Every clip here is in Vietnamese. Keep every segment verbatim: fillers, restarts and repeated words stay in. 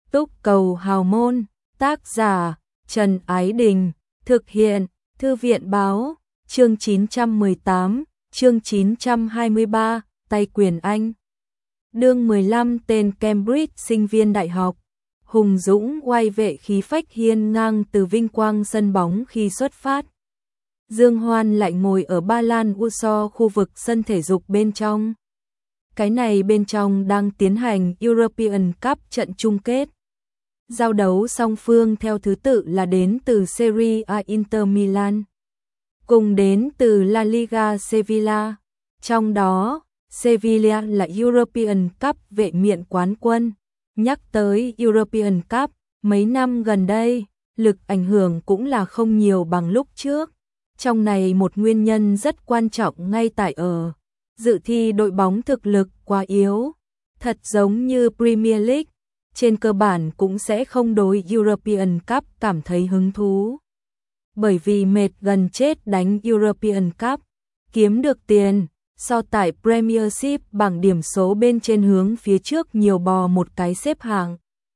Túc cầu hào môn, tác giả Trần Ái Đình, thực hiện Thư viện báo, chương chín trăm mười tám, chương chín trăm hai mươi ba, tay quyền Anh. Đương mười lăm tên Cambridge sinh viên đại học, hùng dũng oai vệ khí phách hiên ngang từ vinh quang sân bóng khi xuất phát. Dương Hoan lại ngồi ở Ba Lan Warsaw, khu vực sân thể dục bên trong. Cái này bên trong đang tiến hành European Cup trận chung kết. Giao đấu song phương theo thứ tự là đến từ Serie A Inter Milan, cùng đến từ La Liga Sevilla. Trong đó, Sevilla là European Cup vệ miện quán quân. Nhắc tới European Cup, mấy năm gần đây, lực ảnh hưởng cũng là không nhiều bằng lúc trước. Trong này một nguyên nhân rất quan trọng ngay tại ở dự thi đội bóng thực lực quá yếu, thật giống như Premier League, trên cơ bản cũng sẽ không đối European Cup cảm thấy hứng thú. Bởi vì mệt gần chết đánh European Cup, kiếm được tiền, so tại Premiership bảng điểm số bên trên hướng phía trước nhiều bò một cái xếp hạng.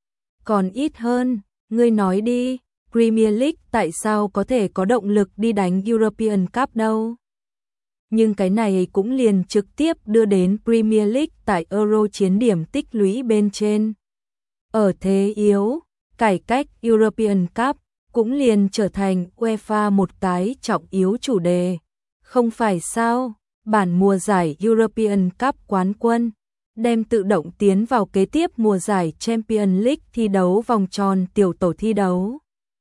Còn ít hơn, ngươi nói đi, Premier League tại sao có thể có động lực đi đánh European Cup đâu? Nhưng cái này cũng liền trực tiếp đưa đến Premier League tại Euro chiến điểm tích lũy bên trên. Ở thế yếu, cải cách European Cup cũng liền trở thành UEFA một cái trọng yếu chủ đề. Không phải sao, bản mùa giải European Cup quán quân đem tự động tiến vào kế tiếp mùa giải Champions League thi đấu vòng tròn tiểu tổ thi đấu.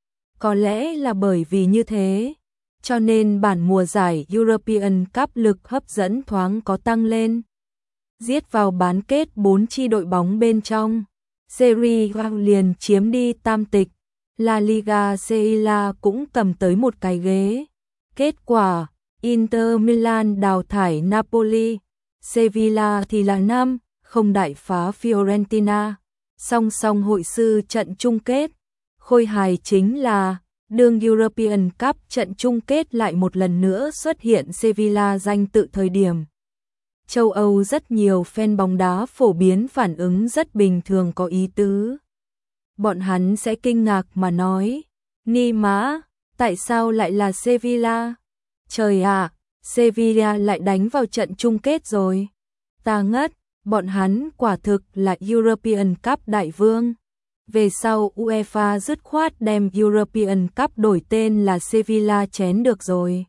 Có lẽ là bởi vì như thế, cho nên bản mùa giải European Cup lực hấp dẫn thoáng có tăng lên. Giết vào bán kết bốn chi đội bóng bên trong, Serie A liền chiếm đi tam tịch, La Liga Sevilla cũng cầm tới một cái ghế. Kết quả, Inter Milan đào thải Napoli, Sevilla thì là năm không đại phá Fiorentina. Song song hội sư trận chung kết, khôi hài chính là đương European Cup trận chung kết lại một lần nữa xuất hiện Sevilla danh tự thời điểm. Châu Âu rất nhiều fan bóng đá phổ biến phản ứng rất bình thường có ý tứ. Bọn hắn sẽ kinh ngạc mà nói, ni má, tại sao lại là Sevilla? Trời ạ, à, Sevilla lại đánh vào trận chung kết rồi. Ta ngất, bọn hắn quả thực là European Cup đại vương. Về sau UEFA dứt khoát đem European Cup đổi tên là Sevilla chén được rồi.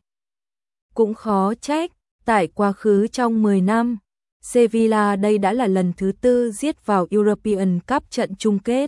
Cũng khó trách, tại quá khứ trong mười năm, Sevilla đây đã là lần thứ tư giết vào European Cup trận chung kết.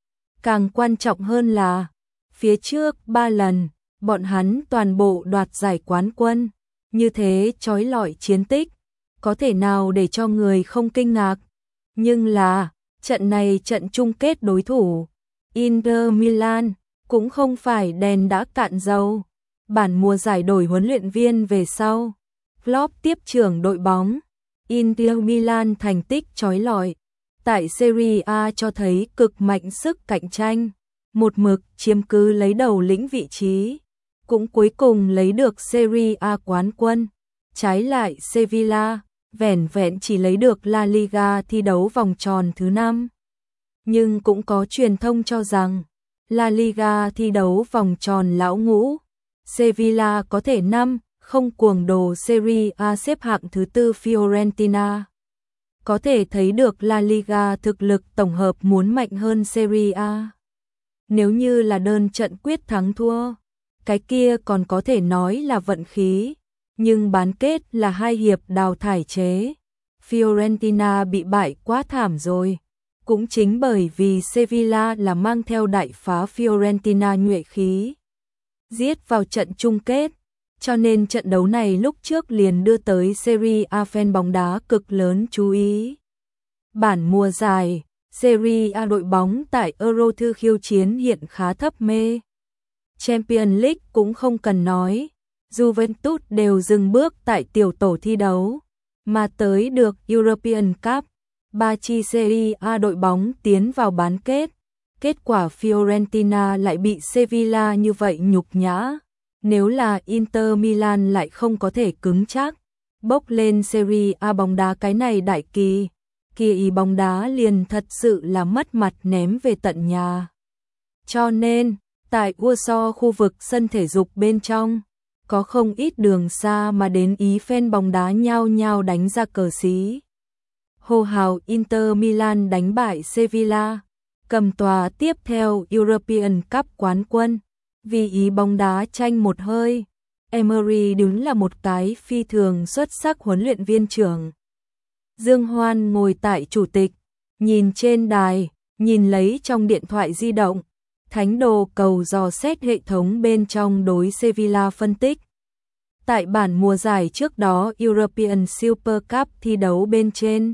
Càng quan trọng hơn là, phía trước ba lần, bọn hắn toàn bộ đoạt giải quán quân, như thế chói lọi chiến tích, có thể nào để cho người không kinh ngạc. Nhưng là, trận này trận chung kết đối thủ, Inter Milan, cũng không phải đèn đã cạn dầu. Bản mùa giải đổi huấn luyện viên về sau, Klopp tiếp trưởng đội bóng, Inter Milan thành tích chói lọi. Tại Serie A cho thấy cực mạnh sức cạnh tranh, một mực chiếm cứ lấy đầu lĩnh vị trí, cũng cuối cùng lấy được Serie A quán quân. Trái lại Sevilla, vẻn vẹn chỉ lấy được La Liga thi đấu vòng tròn thứ năm. Nhưng cũng có truyền thông cho rằng, La Liga thi đấu vòng tròn lão ngũ, Sevilla có thể năm không cuồng đồ Serie A xếp hạng thứ tư Fiorentina. Có thể thấy được La Liga thực lực tổng hợp muốn mạnh hơn Serie A. Nếu như là đơn trận quyết thắng thua, cái kia còn có thể nói là vận khí, nhưng bán kết là hai hiệp đào thải chế. Fiorentina bị bại quá thảm rồi. Cũng chính bởi vì Sevilla là mang theo đại phá Fiorentina nhuệ khí, giết vào trận chung kết, cho nên trận đấu này lúc trước liền đưa tới Serie A fan bóng đá cực lớn chú ý. Bản mùa giải, Serie A đội bóng tại Euro thư khiêu chiến hiện khá thấp mê. Champions League cũng không cần nói, Juventus đều dừng bước tại tiểu tổ thi đấu, mà tới được European Cup, ba chi Serie A đội bóng tiến vào bán kết. Kết quả Fiorentina lại bị Sevilla như vậy nhục nhã. Nếu là Inter Milan lại không có thể cứng chắc, bốc lên Serie A bóng đá cái này đại kỳ, kia ý bóng đá liền thật sự là mất mặt ném về tận nhà. Cho nên, tại Warsaw khu vực sân thể dục bên trong, có không ít đường xa mà đến ý fan bóng đá nhao nhao đánh ra cờ xí. Hô hào Inter Milan đánh bại Sevilla, cầm tòa tiếp theo European Cup quán quân. Vì ý bóng đá tranh một hơi, Emery đúng là một cái phi thường xuất sắc huấn luyện viên trưởng. Dương Hoan ngồi tại chủ tịch, nhìn trên đài, nhìn lấy trong điện thoại di động, thánh đồ cầu dò xét hệ thống bên trong đối Sevilla phân tích. Tại bản mùa giải trước đó European Super Cup thi đấu bên trên,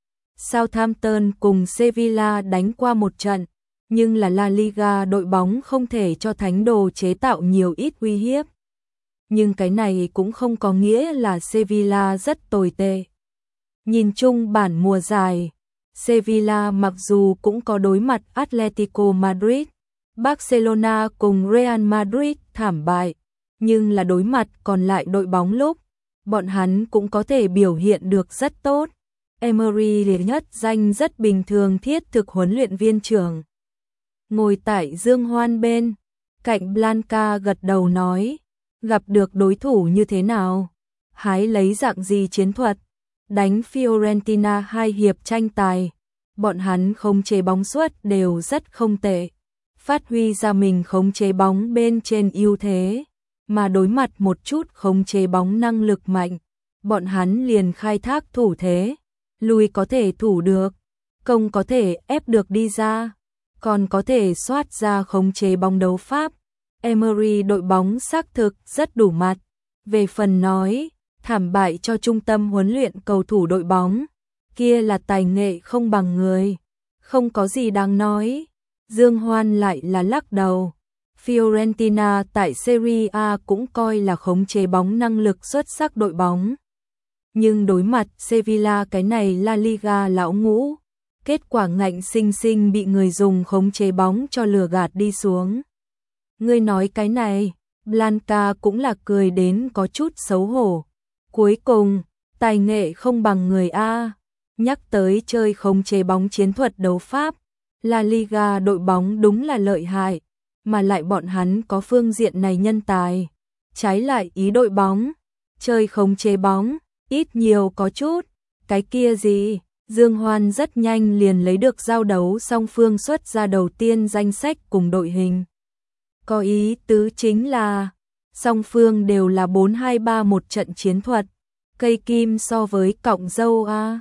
Southampton cùng Sevilla đánh qua một trận, nhưng là La Liga đội bóng không thể cho thánh đồ chế tạo nhiều ít uy hiếp. Nhưng cái này cũng không có nghĩa là Sevilla rất tồi tệ. Nhìn chung bản mùa giải, Sevilla mặc dù cũng có đối mặt Atletico Madrid, Barcelona cùng Real Madrid thảm bại, nhưng là đối mặt còn lại đội bóng lúc, bọn hắn cũng có thể biểu hiện được rất tốt. Emery liệt nhất danh rất bình thường thiết thực huấn luyện viên trưởng. Ngồi tại Dương Hoan bên, cạnh Blanca gật đầu nói, gặp được đối thủ như thế nào? Hái lấy dạng gì chiến thuật? Đánh Fiorentina hai hiệp tranh tài, bọn hắn không chế bóng suất đều rất không tệ, phát huy ra mình khống chế bóng bên trên ưu thế, mà đối mặt một chút khống chế bóng năng lực mạnh, bọn hắn liền khai thác thủ thế, lùi có thể thủ được, công có thể ép được đi ra, còn có thể soát ra khống chế bóng đấu pháp. Emery đội bóng xác thực rất đủ mặt. Về phần nói, thảm bại cho trung tâm huấn luyện cầu thủ đội bóng, kia là tài nghệ không bằng người, không có gì đáng nói. Dương Hoan lại là lắc đầu. Fiorentina tại Serie A cũng coi là khống chế bóng năng lực xuất sắc đội bóng. Nhưng đối mặt Sevilla cái này La Liga lão ngũ, kết quả ngạnh sinh sinh bị người dùng khống chế bóng cho lừa gạt đi xuống. Ngươi nói cái này, Blanca cũng là cười đến có chút xấu hổ. Cuối cùng, tài nghệ không bằng người A. Nhắc tới chơi khống chế bóng chiến thuật đấu pháp, La Liga đội bóng đúng là lợi hại, mà lại bọn hắn có phương diện này nhân tài. Trái lại ý đội bóng, chơi khống chế bóng, ít nhiều có chút, cái kia gì? Dương Hoan rất nhanh liền lấy được giao đấu song phương xuất ra đầu tiên danh sách cùng đội hình. Có ý tứ chính là, song phương đều là bốn hai ba một trận chiến thuật, cây kim so với cọng dâu A.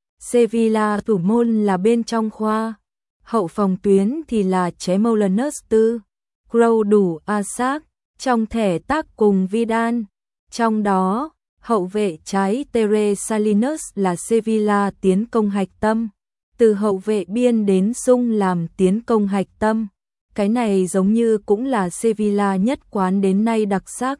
Sevilla thủ môn là bên trong khoa, hậu phòng tuyến thì là Chemolanus tư, Crow đủ Asak, trong thẻ tác cùng Vidal, trong đó, hậu vệ trái Tere Salinas là Sevilla tiến công hạch tâm, từ hậu vệ biên đến Sung làm tiến công hạch tâm. Cái này giống như cũng là Sevilla nhất quán đến nay đặc sắc.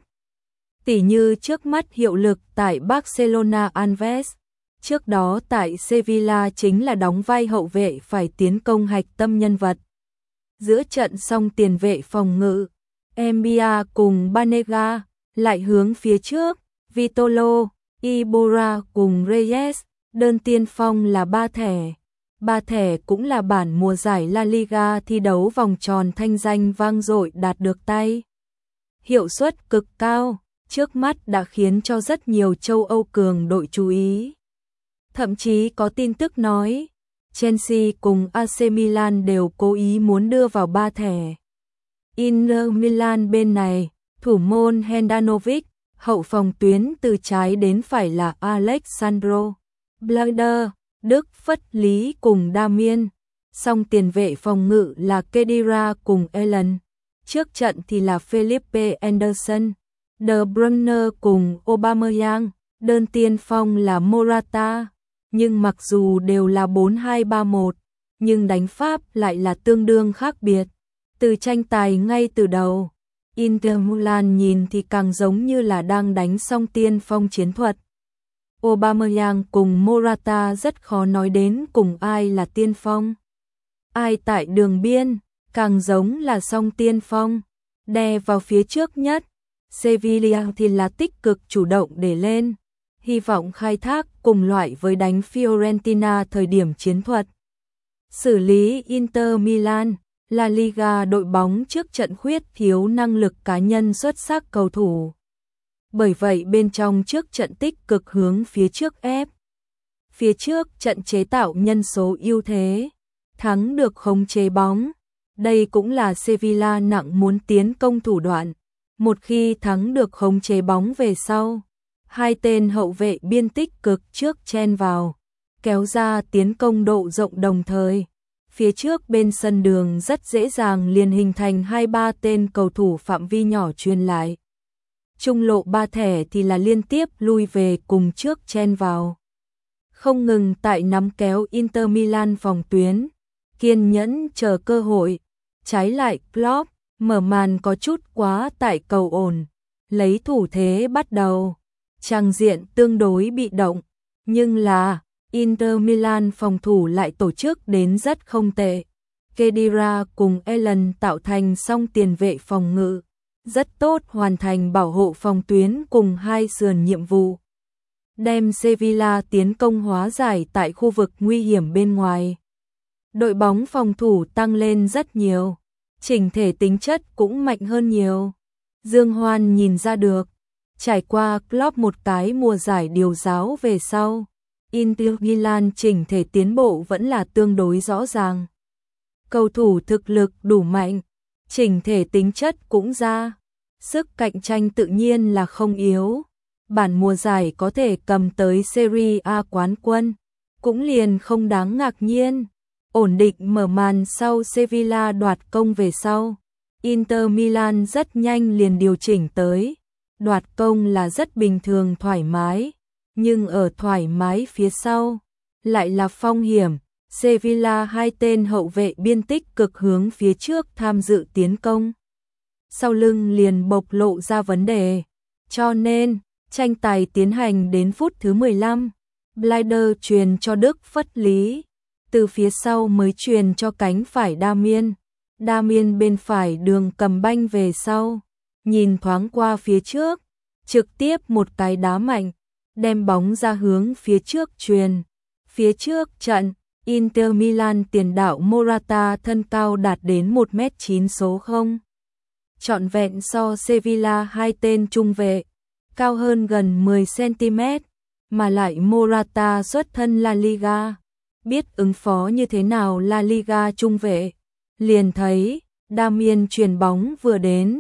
Tỉ như trước mắt hiệu lực tại Barcelona Alves, trước đó tại Sevilla chính là đóng vai hậu vệ phải tiến công hạch tâm nhân vật. Giữa trận xong tiền vệ phòng ngự, Embia cùng Banega, lại hướng phía trước, Vitolo, Iborra cùng Reyes, đơn tiên phong là ba thẻ. Ba thẻ cũng là bản mùa giải La Liga thi đấu vòng tròn thanh danh vang dội đạt được tay. Hiệu suất cực cao, trước mắt đã khiến cho rất nhiều châu Âu cường đội chú ý. Thậm chí có tin tức nói, Chelsea cùng a xê Milan đều cố ý muốn đưa vào ba thẻ. Inter Milan bên này, thủ môn Handanovic, hậu phòng tuyến từ trái đến phải là Alexandro Blader, Đức Phất Lý cùng Damien, song tiền vệ phòng ngự là Kedira cùng Ellen, trước trận thì là Felipe Anderson, De Bruyne cùng Aubameyang, đơn tiên phong là Morata, nhưng mặc dù đều là bốn hai ba một, nhưng đánh pháp lại là tương đương khác biệt. Từ tranh tài ngay từ đầu, Inter Milan nhìn thì càng giống như là đang đánh song tiên phong chiến thuật. Aubameyang cùng Morata rất khó nói đến cùng ai là tiên phong. Ai tại đường biên, càng giống là song tiên phong, đè vào phía trước nhất. Sevilla thì là tích cực chủ động để lên. hy vọng khai thác cùng loại với đánh Fiorentina thời điểm chiến thuật. Xử lý Inter Milan, La Liga đội bóng trước trận khuyết thiếu năng lực cá nhân xuất sắc cầu thủ. Bởi vậy bên trong trước trận tích cực hướng phía trước ép. Phía trước trận chế tạo nhân số ưu thế, thắng được khống chế bóng. Đây cũng là Sevilla nặng muốn tiến công thủ đoạn. Một khi thắng được khống chế bóng về sau, hai tên hậu vệ biên tích cực trước chen vào, kéo ra tiến công độ rộng đồng thời. Phía trước bên sân đường rất dễ dàng liền hình thành hai ba tên cầu thủ phạm vi nhỏ truyền lại. Trung lộ ba thẻ thì là liên tiếp lui về cùng trước chen vào. Không ngừng tại nắm kéo Inter Milan phòng tuyến, kiên nhẫn chờ cơ hội. Trái lại Klopp mở màn có chút quá tại cầu ổn, lấy thủ thế bắt đầu. Trang diện tương đối bị động, nhưng là Inter Milan phòng thủ lại tổ chức đến rất không tệ. Khedira cùng Allen tạo thành song tiền vệ phòng ngự, rất tốt hoàn thành bảo hộ phòng tuyến cùng hai sườn nhiệm vụ. Đem Sevilla tiến công hóa giải tại khu vực nguy hiểm bên ngoài. Đội bóng phòng thủ tăng lên rất nhiều, chỉnh thể tính chất cũng mạnh hơn nhiều. Dương Hoan nhìn ra được, trải qua Klopp một cái mùa giải điều giáo về sau, Inter Milan chỉnh thể tiến bộ vẫn là tương đối rõ ràng. Cầu thủ thực lực đủ mạnh, chỉnh thể tính chất cũng ra, sức cạnh tranh tự nhiên là không yếu. Bản mùa giải có thể cầm tới Serie A quán quân, cũng liền không đáng ngạc nhiên. Ổn định mở màn sau Sevilla đoạt công về sau, Inter Milan rất nhanh liền điều chỉnh tới. Đoạt công là rất bình thường thoải mái, nhưng ở thoải mái phía sau lại là phong hiểm. Sevilla hai tên hậu vệ biên tích cực hướng phía trước tham dự tiến công, sau lưng liền bộc lộ ra vấn đề. Cho nên tranh tài tiến hành đến phút thứ mười lăm, Bleider truyền cho Đức Phất Lý, từ phía sau mới truyền cho cánh phải Damien. Damien bên phải đường cầm banh về sau, nhìn thoáng qua phía trước, trực tiếp một cái đá mạnh, đem bóng ra hướng phía trước truyền. Phía trước trận, Inter Milan tiền đạo Morata thân cao đạt đến một mét chín số không. Trọn vẹn so Sevilla hai tên trung vệ, cao hơn gần mười xăng-ti-mét, mà lại Morata xuất thân La Liga, biết ứng phó như thế nào La Liga trung vệ. Liền thấy, Damien chuyền bóng vừa đến,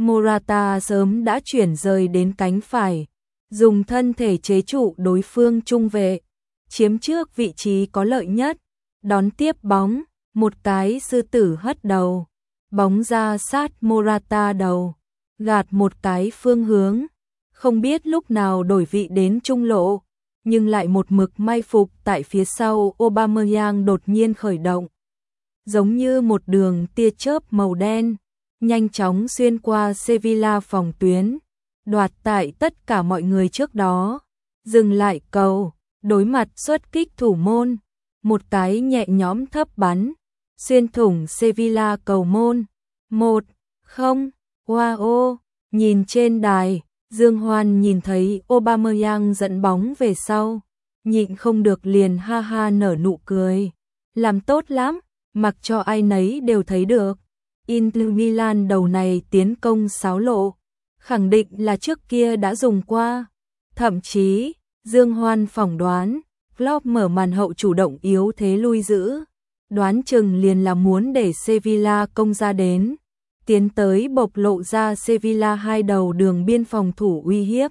Morata sớm đã chuyển rời đến cánh phải, dùng thân thể chế trụ đối phương trung vệ, chiếm trước vị trí có lợi nhất, đón tiếp bóng, một cái sư tử hất đầu, bóng ra sát Morata đầu, gạt một cái phương hướng, không biết lúc nào đổi vị đến trung lộ, nhưng lại một mực may phục tại phía sau. Aubameyang đột nhiên khởi động, giống như một đường tia chớp màu đen, nhanh chóng xuyên qua Sevilla phòng tuyến, đoạt tại tất cả mọi người trước đó, dừng lại cầu, đối mặt xuất kích thủ môn, một cái nhẹ nhõm thấp bắn, xuyên thủng Sevilla cầu môn. Một không, wow, nhìn trên đài, Dương Hoan nhìn thấy Aubameyang dẫn bóng về sau, nhịn không được liền ha ha nở nụ cười. Làm tốt lắm, mặc cho ai nấy đều thấy được. Inter Milan đầu này tiến công xáo lộ, khẳng định là trước kia đã dùng qua. Thậm chí, Dương Hoan phỏng đoán, Klopp mở màn hậu chủ động yếu thế lui giữ, đoán chừng liền là muốn để Sevilla công ra đến, tiến tới bộc lộ ra Sevilla hai đầu đường biên phòng thủ uy hiếp.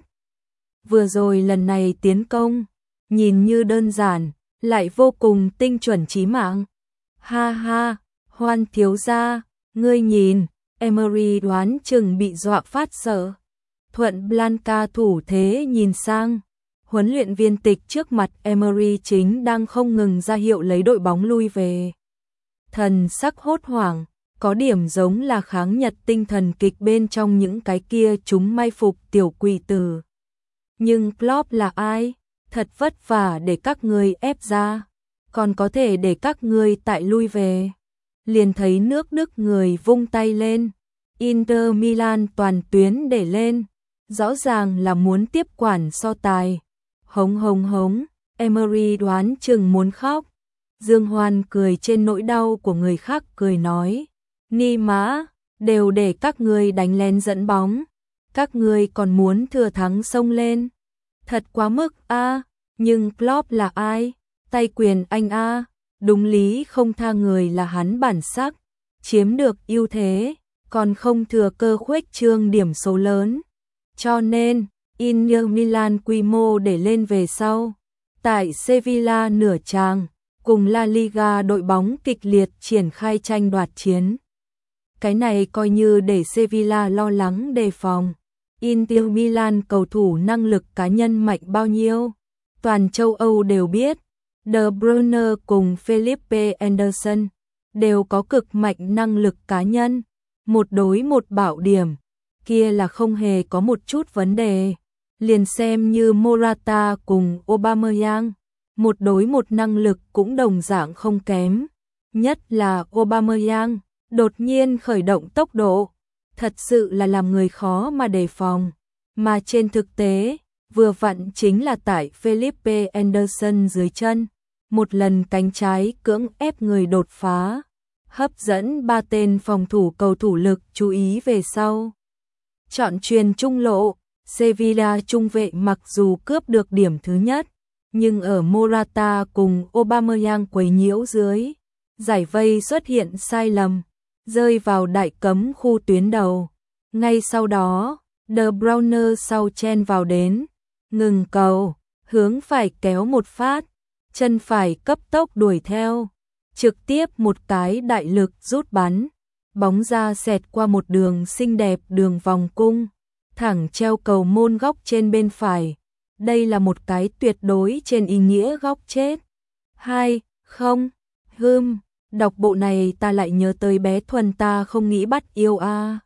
Vừa rồi lần này tiến công, nhìn như đơn giản, lại vô cùng tinh chuẩn chí mạng. Ha ha, Hoan thiếu gia, ngươi nhìn, Emery đoán chừng bị dọa phát sợ. Thuận Blanca thủ thế nhìn sang, huấn luyện viên tịch trước mặt Emery chính đang không ngừng ra hiệu lấy đội bóng lui về. Thần sắc hốt hoảng, có điểm giống là kháng Nhật tinh thần kịch bên trong những cái kia chúng may phục tiểu quỷ tử. Nhưng Klopp là ai? Thật vất vả để các ngươi ép ra, còn có thể để các ngươi tại lui về. Liền thấy nước Đức người vung tay lên, Inter Milan toàn tuyến để lên, rõ ràng là muốn tiếp quản so tài. Hống hống hống, Emery đoán chừng muốn khóc. Dương Hoan cười trên nỗi đau của người khác, cười nói, ni mã, đều để các ngươi đánh lén dẫn bóng, các ngươi còn muốn thừa thắng xông lên. Thật quá mức a, à, nhưng Klopp là ai? Tay quyền Anh a, à, đúng lý không tha người là hắn bản sắc, chiếm được ưu thế, còn không thừa cơ khuếch trương điểm số lớn. Cho nên, Inter Milan quy mô để lên về sau. Tại Sevilla nửa tràng, cùng La Liga đội bóng kịch liệt triển khai tranh đoạt chiến. Cái này coi như để Sevilla lo lắng đề phòng. Inter Milan cầu thủ năng lực cá nhân mạnh bao nhiêu, toàn châu Âu đều biết. De Bruyne cùng Felipe Anderson đều có cực mạnh năng lực cá nhân, một đối một bảo điểm, kia là không hề có một chút vấn đề. Liền xem như Morata cùng Aubameyang, một đối một năng lực cũng đồng dạng không kém, nhất là Aubameyang đột nhiên khởi động tốc độ, thật sự là làm người khó mà đề phòng, mà trên thực tế, vừa vặn chính là tại Felipe Anderson dưới chân, một lần cánh trái cưỡng ép người đột phá, hấp dẫn ba tên phòng thủ cầu thủ lực chú ý về sau. Chọn truyền trung lộ, Sevilla trung vệ mặc dù cướp được điểm thứ nhất, nhưng ở Morata cùng Aubameyang quấy nhiễu dưới, giải vây xuất hiện sai lầm, rơi vào đại cấm khu tuyến đầu. Ngay sau đó, De Bruyne sau chen vào đến, ngừng cầu, hướng phải kéo một phát, chân phải cấp tốc đuổi theo, trực tiếp một cái đại lực rút bắn, bóng ra xẹt qua một đường xinh đẹp đường vòng cung, thẳng treo cầu môn góc trên bên phải. Đây là một cái tuyệt đối trên ý nghĩa góc chết. Hai, không, hưm, đọc bộ này ta lại nhớ tới bé Thuần ta không nghĩ bắt yêu a.